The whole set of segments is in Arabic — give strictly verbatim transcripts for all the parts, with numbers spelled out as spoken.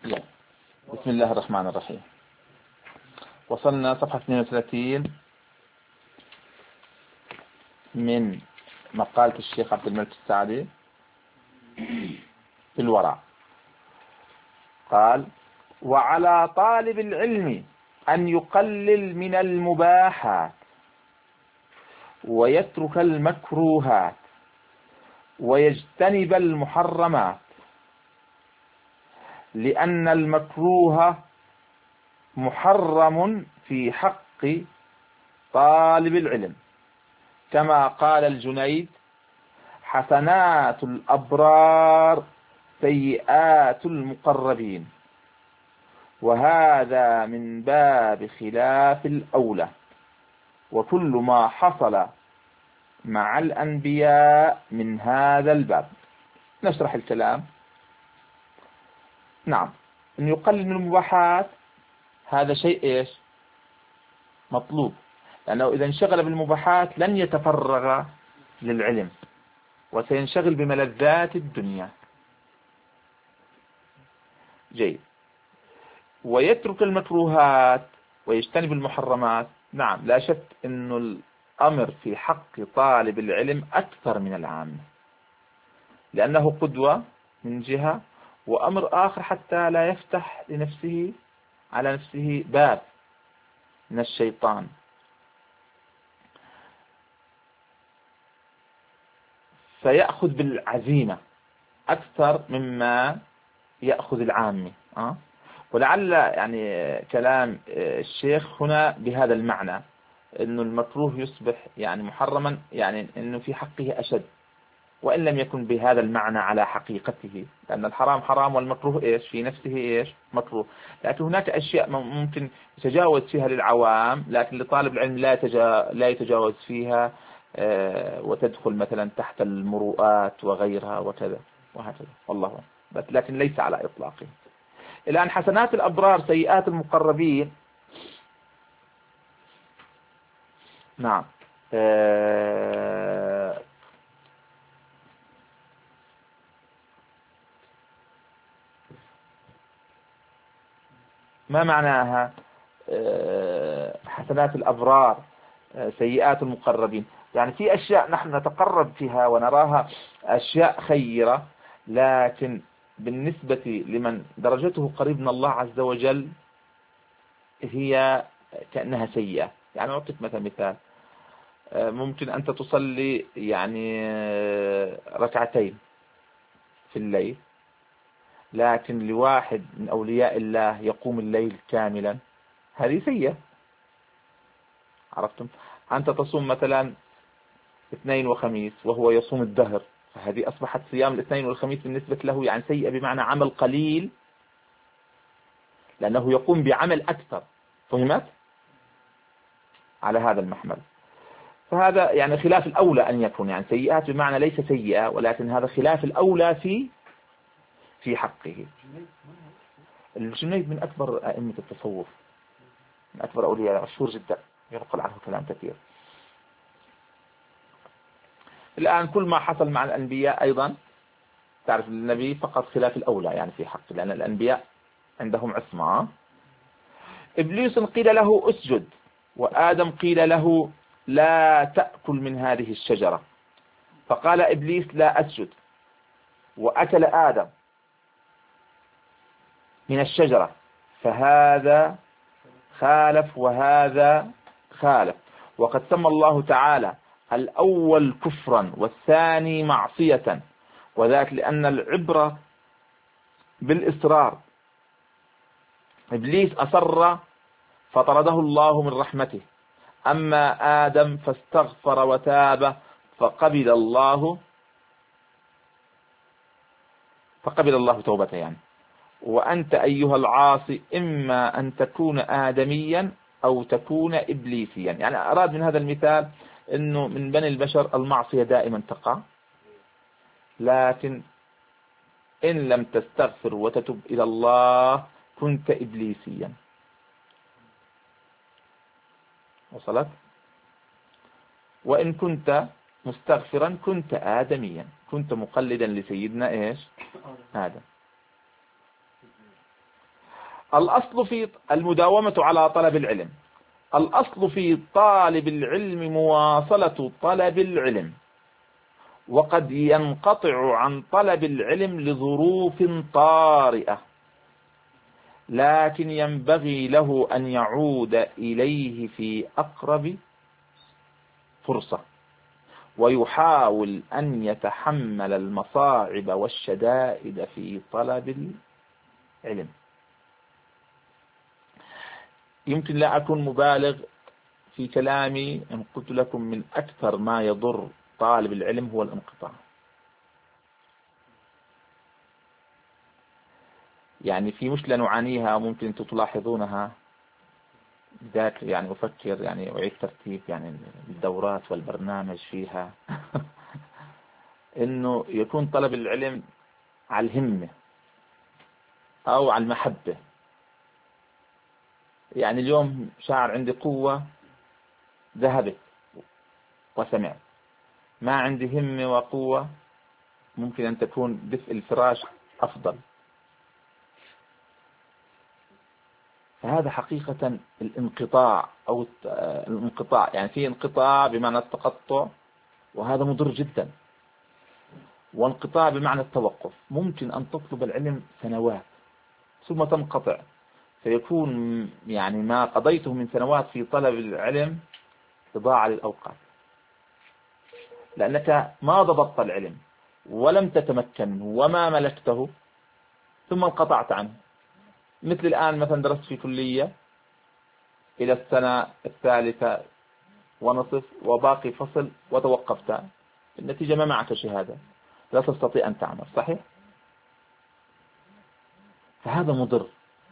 يلا. بسم الله الرحمن الرحيم. وصلنا صفحة اثنين وثلاثين من مقالة الشيخ عبد الملك السعدي في الورع. قال: وعلى طالب العلم أن يقلل من المباحات ويترك المكروهات ويجتنب المحرمات، لأن المكروه محرم في حق طالب العلم، كما قال الجنيد: حسنات الأبرار سيئات المقربين. وهذا من باب خلاف الأولى، وكل ما حصل مع الأنبياء من هذا الباب. نشرح الكلام. نعم، أن يقلل من المباحات هذا شيء إيش؟ مطلوب، لأنه إذا انشغل بالمباحات لن يتفرغ للعلم وسينشغل بملذات الدنيا. جيد. ويترك المكروهات ويجتنب المحرمات. نعم، لا شك أن الأمر في حق طالب العلم أكثر من العام، لأنه قدوة من جهة، وأمر آخر حتى لا يفتح لنفسه على نفسه باب من الشيطان. فيأخذ بالعزيمة أكثر مما يأخذ العامي. أه؟ ولعل يعني كلام الشيخ هنا بهذا المعنى، أنه المكروه يصبح يعني محرما، يعني أنه في حقه أشد، وإن لم يكن بهذا المعنى على حقيقته، لأن الحرام حرام والمكروه إيش في نفسه إيش مكروه. لكن هناك أشياء ممكن يتجاوز فيها للعوام، لكن لطالب العلم لا يتجا لا يتجاوز فيها، وتدخل مثلا تحت المروءات وغيرها وكذا وهكذا، والله بس لكن ليس على إطلاقه. الآن حسنات الأبرار سيئات المقربين. نعم. أه ما معناها أه حسنات الأبرار أه سيئات المقربين؟ يعني في أشياء نحن نتقرب فيها ونراها أشياء خيرة، لكن بالنسبة لمن درجته قريب من الله عز وجل هي كأنها سيئة. يعني أعطيك مثلا مثال، ممكن أنت تصلي يعني ركعتين في الليل، لكن لواحد من أولياء الله يقوم الليل كاملا، هذه سيئة. عرفتم؟ أنت تصوم مثلا اثنين وخميس وهو يصوم الدهر، فهذه أصبحت صيام الاثنين والخميس بالنسبة له يعني سيئة، بمعنى عمل قليل، لأنه يقوم بعمل أكثر. فهمت؟ على هذا المحمل. فهذا يعني خلاف الأولى أن يكون يعني سيئات، بمعنى ليس سيئة، ولكن هذا خلاف الأولى في في حقه. الجنيد من أكبر أئمة التصوف، من أكبر أولياء، مشهور جدا، ينقل عنه كلام كثير. الآن كل ما حصل مع الأنبياء أيضا تعرف النبي فقط خلاف الأولى يعني في حقه، لأن الأنبياء عندهم عصمة. إبليس قيل له اسجد، وآدم قيل له لا تأكل من هذه الشجرة، فقال إبليس لا أسجد، وأكل آدم من الشجرة، فهذا خالف وهذا خالف. وقد سمى الله تعالى الأول كفرا والثاني معصية، وذلك لأن العبرة بالإصرار. إبليس أصر فطرده الله من رحمته، أما آدم فاستغفر وتاب فقبل الله فقبل الله توبته. يعني وأنت أيها العاصي إما أن تكون آدميا أو تكون إبليسيا. يعني أراد من هذا المثال أنه من بني البشر المعصية دائما تقع، لكن إن لم تستغفر وتتب إلى الله كنت إبليسيا. وصلت؟ وإن كنت مستغفرا كنت آدميا، كنت مقلدا لسيدنا إيش؟ آدم. الأصل في المداومة على طلب العلم. الأصل في طالب العلم مواصلة طلب العلم، وقد ينقطع عن طلب العلم لظروف طارئة، لكن ينبغي له أن يعود إليه في أقرب فرصة، ويحاول أن يتحمل المصاعب والشدائد في طلب العلم. يمكن لا أكون مبالغ في كلامي إن قلت لكم من أكثر ما يضر طالب العلم هو الانقطاع. يعني في مشكلة نعانيها ممكن أنتم تلاحظونها، ذاك يعني أفكر يعني أعيد ترتيب يعني الدورات والبرنامج فيها إنه يكون طلب العلم على الهمة أو على المحبة. يعني اليوم شعر عندي قوة ذهبت وسمعت، ما عندي همة وقوة، ممكن أن تكون دفء الفراش أفضل. فهذا حقيقة الانقطاع أو الانقطاع، يعني في انقطاع بمعنى التقطع، وهذا مضر جدا. وانقطاع بمعنى التوقف، ممكن أن تطلب العلم سنوات ثم تنقطع، فيكون يعني ما قضيته من سنوات في طلب العلم إضاعة للأوقات، لأنك ما ضبطت العلم ولم تتمكن وما ملكته ثم انقطعت عنه. مثل الآن مثلا درست في كلية إلى السنة الثالثة ونصف وباقي فصل وتوقفت، النتيجة ما معك شهادة، لا تستطيع أن تعمل، صحيح؟ فهذا مضر،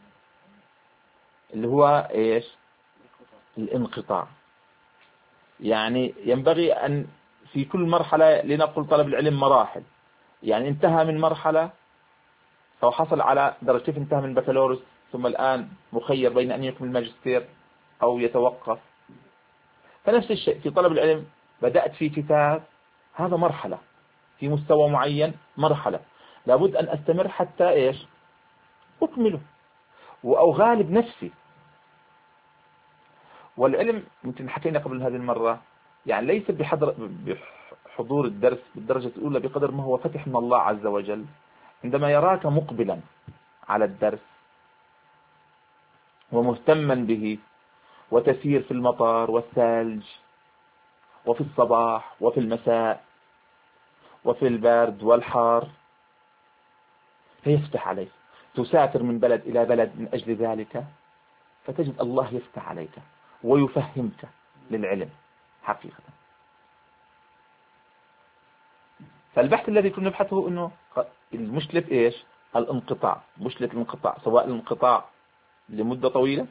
اللي هو إيش؟ الانقطاع. يعني ينبغي أن في كل مرحلة، لنقل طلب العلم مراحل، يعني انتهى من مرحلة أو حصل على درجة، كيف انتهى من بكالوريوس ثم الآن مخير بين أن يكمل الماجستير أو يتوقف. فنفس الشيء في طلب العلم، بدأت في كتاب، هذا مرحلة في مستوى معين، مرحلة لابد أن أستمر حتى إيش؟ أكمله أو غالب نفسي. والعلم يمكن حكينا قبل هذه المرة، يعني ليس بحضر بحضور الدرس بالدرجة الأولى بقدر ما هو فتح من الله عز وجل عندما يراك مقبلا على الدرس ومهتما به، وتسير في المطر والثلج وفي الصباح وفي المساء وفي البرد والحار، فيفتح عليك. تسافر من بلد إلى بلد من أجل ذلك، فتجد الله يفتح عليك ويفهمك للعلم حقيقة. فالبحث الذي كنا نبحثه أنه المشكلة في إيش؟ الانقطاع، مشكلة الانقطاع، سواء الانقطاع لمدة طويلة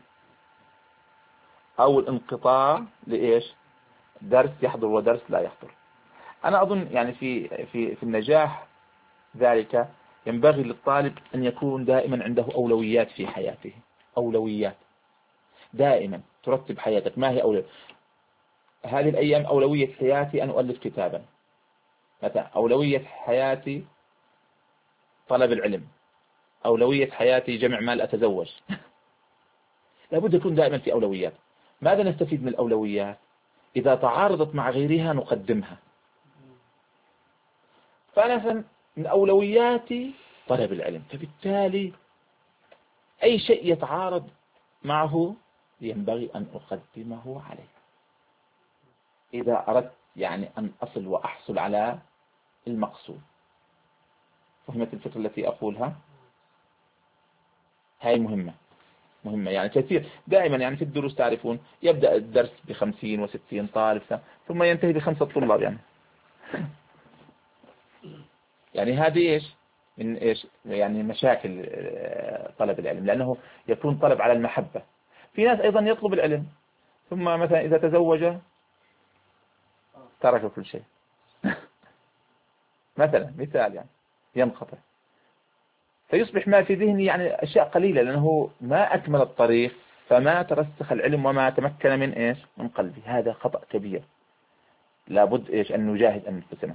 أو الانقطاع لإيش؟ درس يحضر ودرس لا يحضر. أنا أظن يعني في في في النجاح ذلك ينبغي للطالب أن يكون دائما عنده أولويات في حياته، أولويات دائما ترتب حياتك. ما هي أولوية هذه الأيام؟ أولوية حياتي أن أؤلف كتابا مثلا، أولوية حياتي طلب العلم، أولوية حياتي جمع مال أتزوج لابد يكون دائما في أولويات. ماذا نستفيد من الأولويات؟ إذا تعارضت مع غيرها نقدمها. فأنا من أولوياتي طلب العلم، فبالتالي أي شيء يتعارض معه ينبغي أن أقدمه عليه إذا أردت يعني أن أصل وأحصل على المقصود. فهمت الفكرة التي أقولها؟ هاي مهمة مهمة يعني كثير. دائما يعني في الدروس تعرفون يبدأ الدرس بخمسين وستين طالب ثم ينتهي بخمسة طلاب، يعني يعني هذه إيش من إيش يعني مشاكل طلب العلم، لأنه يكون طلب على المحبة. في ناس أيضا يطلب العلم ثم مثلا إذا تزوج ترك كل شيء مثلا مثال يعني ينقطع، فيصبح ما في ذهني يعني أشياء قليلة، لأنه ما أكمل الطريق فما ترسخ العلم وما تمكن من إيش من قلبي. هذا خطأ كبير، لابد إيش أن نجاهد أنفسنا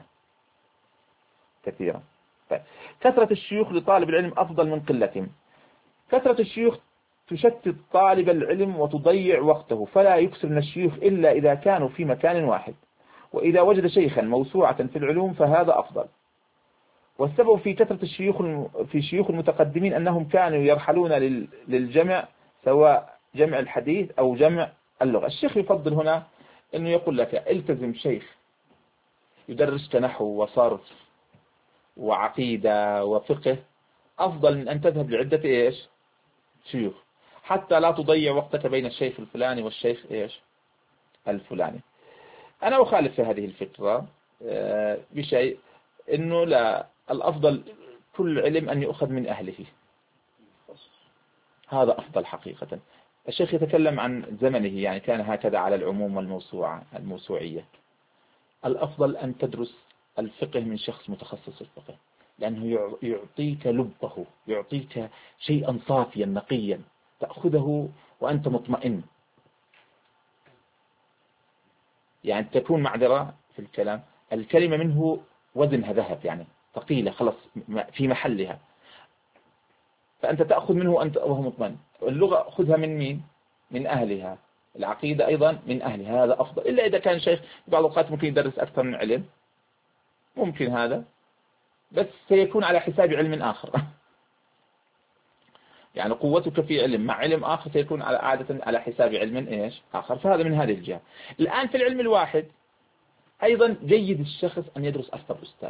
كثيرا. طيب. كثرة الشيوخ لطالب العلم أفضل من قلتهم. كثرة الشيوخ تشتت طالب العلم وتضيع وقته، فلا يكثر من الشيوخ إلا إذا كانوا في مكان واحد، وإذا وجد شيخا موسوعة في العلوم فهذا أفضل. والسبب في كثرة الشيوخ في شيوخ المتقدمين أنهم كانوا يرحلون للجمع، سواء جمع الحديث أو جمع اللغة. الشيخ يفضل هنا أنه يقول لك التزم شيخ يدرسك نحو وصرف وعقيدة وفقه، أفضل من أن تذهب لعدة إيش شيوخ، حتى لا تضيع وقتك بين الشيخ الفلاني والشيخ إيش الفلاني. أنا أخالف في هذه الفكرة بشيء، أنه لا، الأفضل كل علم أن يؤخذ من أهله، هذا أفضل حقيقة. الشيخ يتكلم عن زمنه، يعني كان هكذا على العموم والموسوعة الموسوعية. الأفضل أن تدرس الفقه من شخص متخصص الفقه، لأنه يعطيك لبه، يعطيك شيئا صافيا نقيا تأخذه وأنت مطمئن. يعني تكون معذرة في الكلام، الكلمة منه وزنها ذهب، يعني ثقيلة خلص في محلها، فأنت تأخذ منه وأنت وهو مطمئن. اللغة خذها من مين؟ من أهلها. العقيدة أيضا من أهلها، هذا أفضل. إلا إذا كان شيخ بعض الأوقات ممكن يدرس أكثر من علم، ممكن هذا، بس سيكون على حساب علم آخر. يعني قوتك في علم مع علم آخر سيكون على عادة على حساب علم إيش آخر، فهذا من هذه الجهة. الآن في العلم الواحد أيضا جيد الشخص أن يدرس أكثر أستاذ،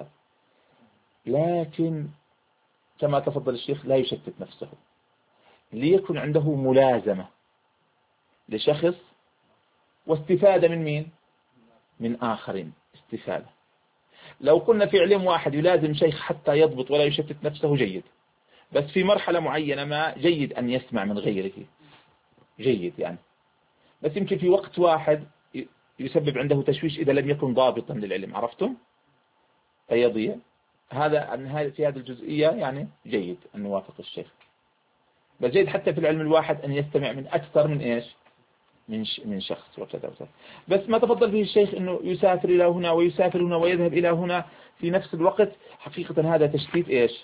لكن كما تفضل الشيخ لا يشتت نفسه، ليكن عنده ملازمة لشخص واستفادة من مين؟ من آخرين، استفادة. لو كنا في علم واحد يلازم شيخ حتى يضبط ولا يشتت نفسه جيد، بس في مرحلة معينة ما جيد أن يسمع من غيره، جيد يعني، بس يمكن في وقت واحد يسبب عنده تشويش إذا لم يكن ضابطا للعلم، عرفتم؟ فيضيع. هذا في هذه الجزئية يعني جيد أن نوافق الشيخ، بل جيد حتى في العلم الواحد أن يستمع من أكثر من إيش من من شخص وكذا وكذا. بس ما تفضل به الشيخ أنه يسافر إلى هنا ويسافر هنا ويذهب إلى هنا في نفس الوقت، حقيقة هذا تشتيت إيش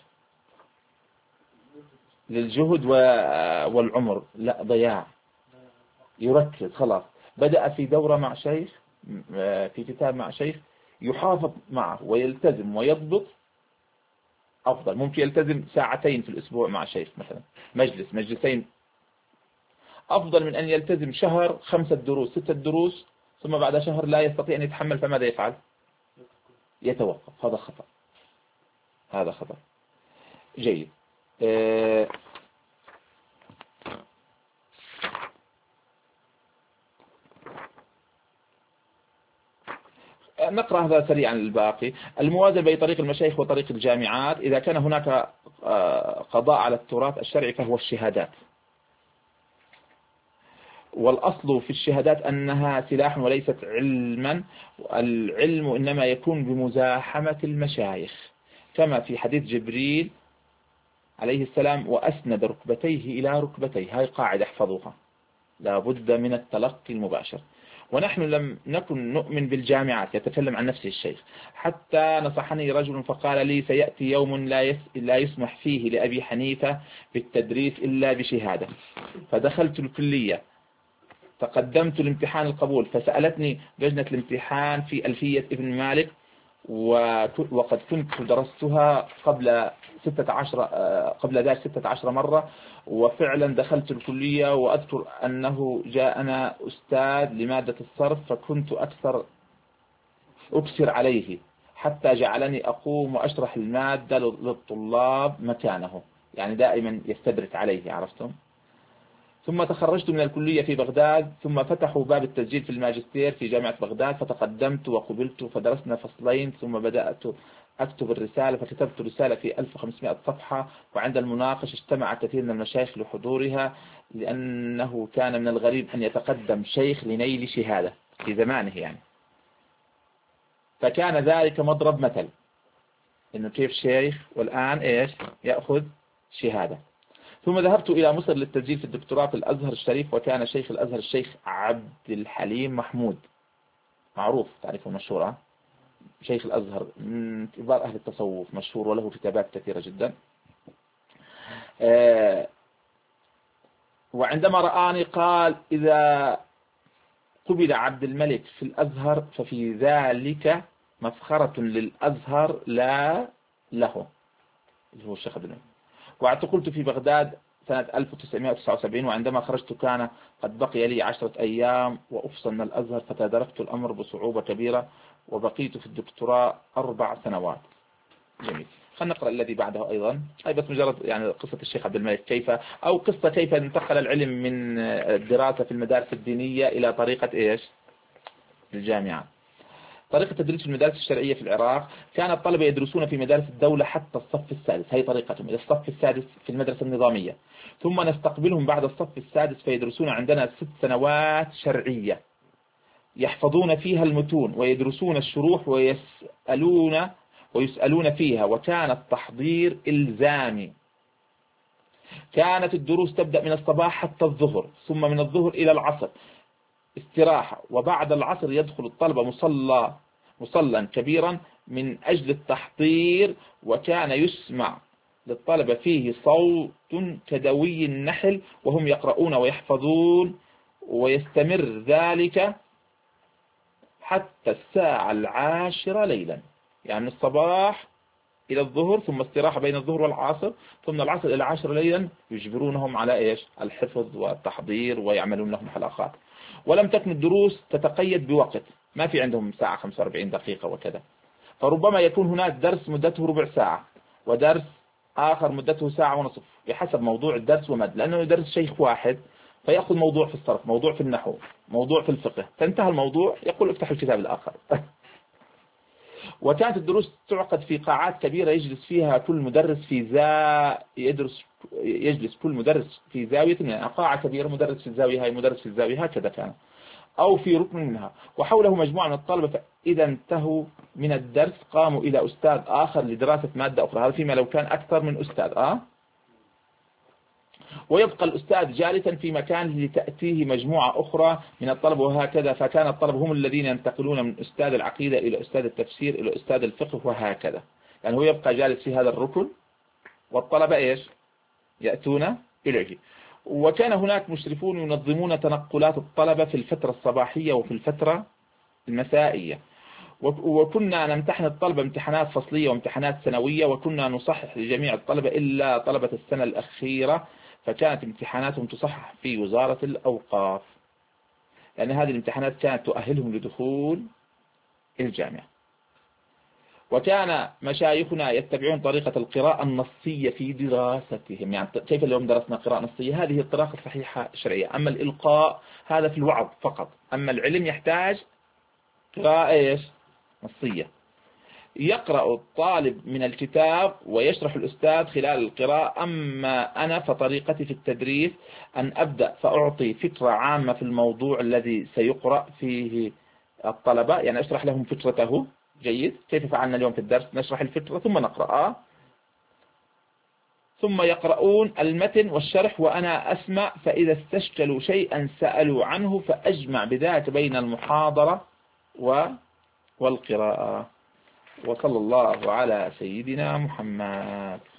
للجهد والعمر، لا ضياع. يركز خلاص، بدأ في دورة مع شيخ، في كتاب مع شيخ، يحافظ معه ويلتزم ويضبط، أفضل. ممكن يلتزم ساعتين في الأسبوع مع شيخ مثلا، مجلس مجلسين، أفضل من أن يلتزم شهر خمسة دروس ستة دروس ثم بعد شهر لا يستطيع أن يتحمل، فماذا يفعل؟ يتوقف. هذا خطأ، هذا خطأ. جيد. أه نقرأ هذا سريعا الباقي. الموازنة بين طريق المشايخ وطريق الجامعات. إذا كان هناك قضاء على التراث الشرعي فهو الشهادات، والأصل في الشهادات أنها سلاح وليست علما، العلم إنما يكون بمزاحمة المشايخ، كما في حديث جبريل عليه السلام وأسند ركبتيه إلى ركبتيه. هاي قاعدة احفظوها، لا بد من التلقي المباشر. ونحن لم نكن نؤمن بالجامعات، يتكلم عن نفسه الشيخ، حتى نصحني رجل فقال لي سيأتي يوم لا لا يسمح فيه لأبي حنيفة بالتدريس إلا بشهادة. فدخلت الكلية، تقدمت لامتحان القبول، فسألتني لجنة الامتحان في ألفية ابن مالك، وقد كنت درستها قبل ستة عشر قبل ذلك ستة عشر مرة، وفعلا دخلت الكلية. وأذكر أنه جاءنا أستاذ لمادة الصرف، فكنت أكثر أكثر عليه حتى جعلني أقوم وأشرح المادة للطلاب مكانه، يعني دائما يستدرك عليه، عرفتم. ثم تخرجت من الكلية في بغداد، ثم فتحوا باب التسجيل في الماجستير في جامعة بغداد، فتقدمت وقبلت، فدرسنا فصلين، ثم بدأت أكتب الرسالة، فكتبت رسالة في ألف وخمسمائة صفحة. وعند المناقشة اجتمع كثير من المشايخ لحضورها، لأنه كان من الغريب أن يتقدم شيخ لنيل شهادة في زمانه يعني، فكان ذلك مضرب مثل إنه كيف شيخ والآن إيش يأخذ شهادة. ثم ذهبت إلى مصر للتسجيل في الدكتوراه في الأزهر الشريف، وكان شيخ الأزهر الشيخ عبد الحليم محمود، معروف، تعرفه مشهور، شيخ الأزهر من كبار أهل التصوف، مشهور وله كتابات كثيرة جدا. وعندما رآني قال إذا قبل عبد الملك في الأزهر ففي ذلك مسخرة للأزهر لا له، اللي هو الشيخ ابن. واعتقلت في بغداد سنة ألف وتسعمائة وتسعة وسبعين، وعندما خرجت كان قد بقي لي عشرة أيام وأفصل من الأزهر، فتدركت الأمر بصعوبة كبيرة وبقيت في الدكتوراه أربع سنوات. جميل. خلينا نقرأ الذي بعده أيضا، أي بس مجرد يعني قصة الشيخ عبد الملك كيف، أو قصة كيف انتقل العلم من الدراسة في المدارس الدينية إلى طريقة إيش الجامعة. طريقة تدريس في المدارس الشرعية في العراق، كان الطلبة يدرسون في مدارس الدولة حتى الصف السادس، هي طريقتهم إلى الصف السادس في المدرسة النظامية، ثم نستقبلهم بعد الصف السادس فيدرسون عندنا ست سنوات شرعية يحفظون فيها المتون ويدرسون الشروح ويسألون ويسألون فيها، وكان التحضير إلزامي. كانت الدروس تبدأ من الصباح حتى الظهر، ثم من الظهر إلى العصر استراحة، وبعد العصر يدخل الطلبة مصلى مصلى كبيرا من أجل التحضير، وكان يسمع للطلبة فيه صوت كدوي النحل وهم يقرؤون ويحفظون، ويستمر ذلك حتى الساعة العاشرة ليلا، يعني من الصباح إلى الظهر، ثم استراحة بين الظهر والعصر، ثم العصر إلى العاشرة ليلا يجبرونهم على إيش الحفظ والتحضير ويعملون لهم حلقات. ولم تكن الدروس تتقيد بوقت، ما في عندهم ساعة خمسة وأربعين دقيقة وكذا، فربما يكون هناك درس مدته ربع ساعة ودرس آخر مدته ساعة ونصف بحسب موضوع الدرس ومد، لأنه يدرس شيخ واحد فيأخذ موضوع في الصرف، موضوع في النحو، موضوع في الفقه، فانتهى الموضوع يقول افتح الكتاب الآخر. وكانت الدروس تعقد في قاعات كبيرة يجلس فيها كل مدرس في زا يدرس يجلس كل مدرس في زاوية، يعني قاعة كبيرة، مدرس في الزاوية هاي، مدرس في الزاوية هكذا كان، أو في ركن منها، وحوله مجموعة من الطلبة، فإذا انتهوا من الدرس قاموا إلى أستاذ آخر لدراسة مادة أخرى، هذا فيما لو كان أكثر من أستاذ آه ويبقى الأستاذ جالسا في مكانه لتأتيه مجموعة أخرى من الطلبة، وهكذا. فكان الطلبة هم الذين ينتقلون من أستاذ العقيدة إلى أستاذ التفسير إلى أستاذ الفقه وهكذا، يعني هو يبقى جالس في هذا الركن والطلبة إيش يأتون إليه. وكان هناك مشرفون ينظمون تنقلات الطلبة في الفترة الصباحية وفي الفترة المسائية، وكنا نمتحن الطلبة امتحانات فصلية وامتحانات سنوية، وكنا نصحح لجميع الطلبة إلا طلبة السنة الأخيرة، فكانت امتحاناتهم تصحح في وزارة الأوقاف، لأن هذه الامتحانات كانت تؤهلهم لدخول الجامعة. وكان مشايخنا يتبعون طريقة القراءة النصية في دراستهم، يعني كيف اليوم درسنا قراءة نصية، هذه الطريقة الصحيحة الشرعية. أما الإلقاء هذا في الوعظ فقط، أما العلم يحتاج قراءة إيش نصية. يقرأ الطالب من الكتاب ويشرح الأستاذ خلال القراءة. أما أنا فطريقتي في التدريس أن أبدأ فأعطي فكرة عامة في الموضوع الذي سيقرأ فيه الطلبة، يعني أشرح لهم فكرته جيد كيف فعلنا اليوم في الدرس، نشرح الفكرة ثم نقرأ، ثم يقرؤون المتن والشرح وأنا أسمع، فإذا استشكلوا شيئا سألوا عنه، فأجمع بذلك بين المحاضرة والقراءة. وصلى الله على سيدنا محمد.